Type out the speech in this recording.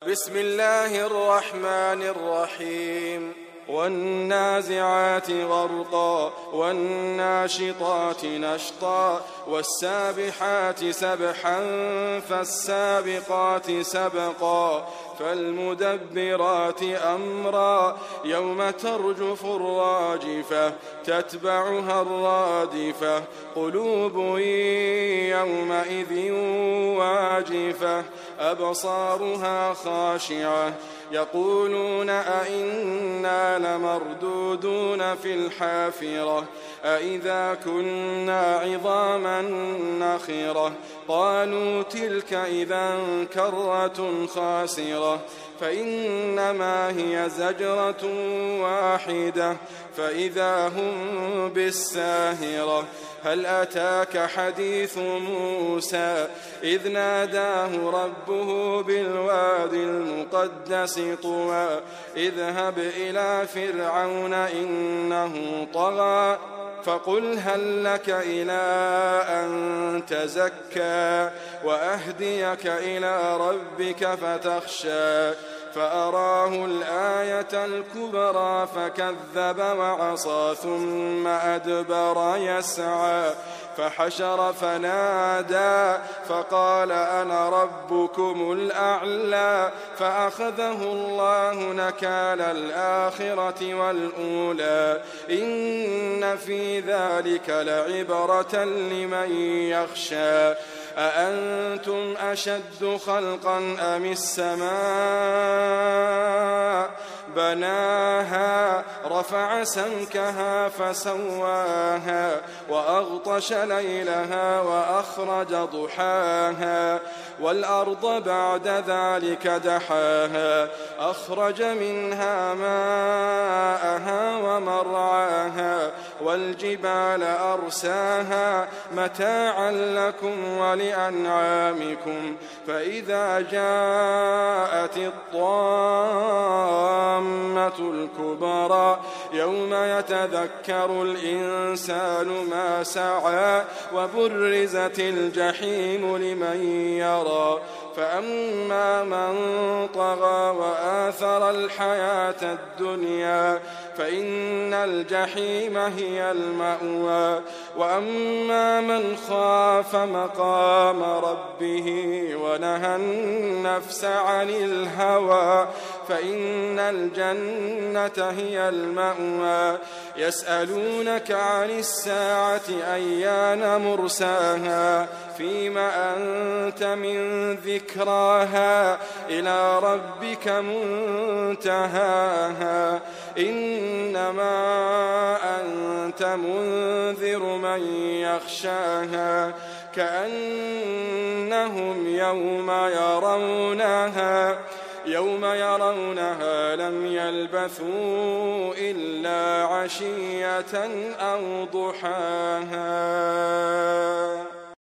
بسم الله الرحمن الرحيم والنازعات غرقا والناشطات نشطا والسابحات سبحا فالسابقات سبقا فالمدبرات أمرا يوم ترجف الراجفة تتبعها الرادفة قلوب يومئذ واجفة أبصارها خاشعة يقولون أئنا لمردودون في الحافرة أئذا كنا عظاما نخرة قالوا تلك إذا كرة خاسرة فإنما هي زجرة واحدة فإذا هم بالساهرة هل أتاك حديث موسى إذ ناداه ربه بالوادي المقدس طوى اذهب إلى فرعون إنه طغى فقل هل لك إلى أن تزكى وأهديك إلى ربك فتخشى فأراه الآية الكبرى فكذب وعصى ثم أدبر يسعى فحشر فنادى فقال أنا ربكم الأعلى فأخذه الله نكال الآخرة والأولى إن في ذلك لعبرة لمن يخشى أأنتم أشد خلقا أم السماء بناها رفع سمكها فسواها وأغطش ليلها وأخرج ضحاها والأرض بعد ذلك دحاها أخرج منها ماءها ومرعاها والجبال أرساها متاعا لكم ولأنعامكم فإذا جاءت الطامة الكبرى يوم يتذكر الإنسان ما سعى وبرزت الجحيم لمن يرى فأما من طغى وآثر الحياة الدنيا فإن الجحيم هي المأوى وأما من خاف مقام ربه ونهى النفس عن الهوى فإن الجنة هي المأوى يسألونك عن الساعة أيان مرساها فيما أنت من ذكراها إلى ربك منتهاها إنما أنت منذر من يخشاها كأنهم يوم يرونها لم يلبثوا إلا عشية أو ضحاها.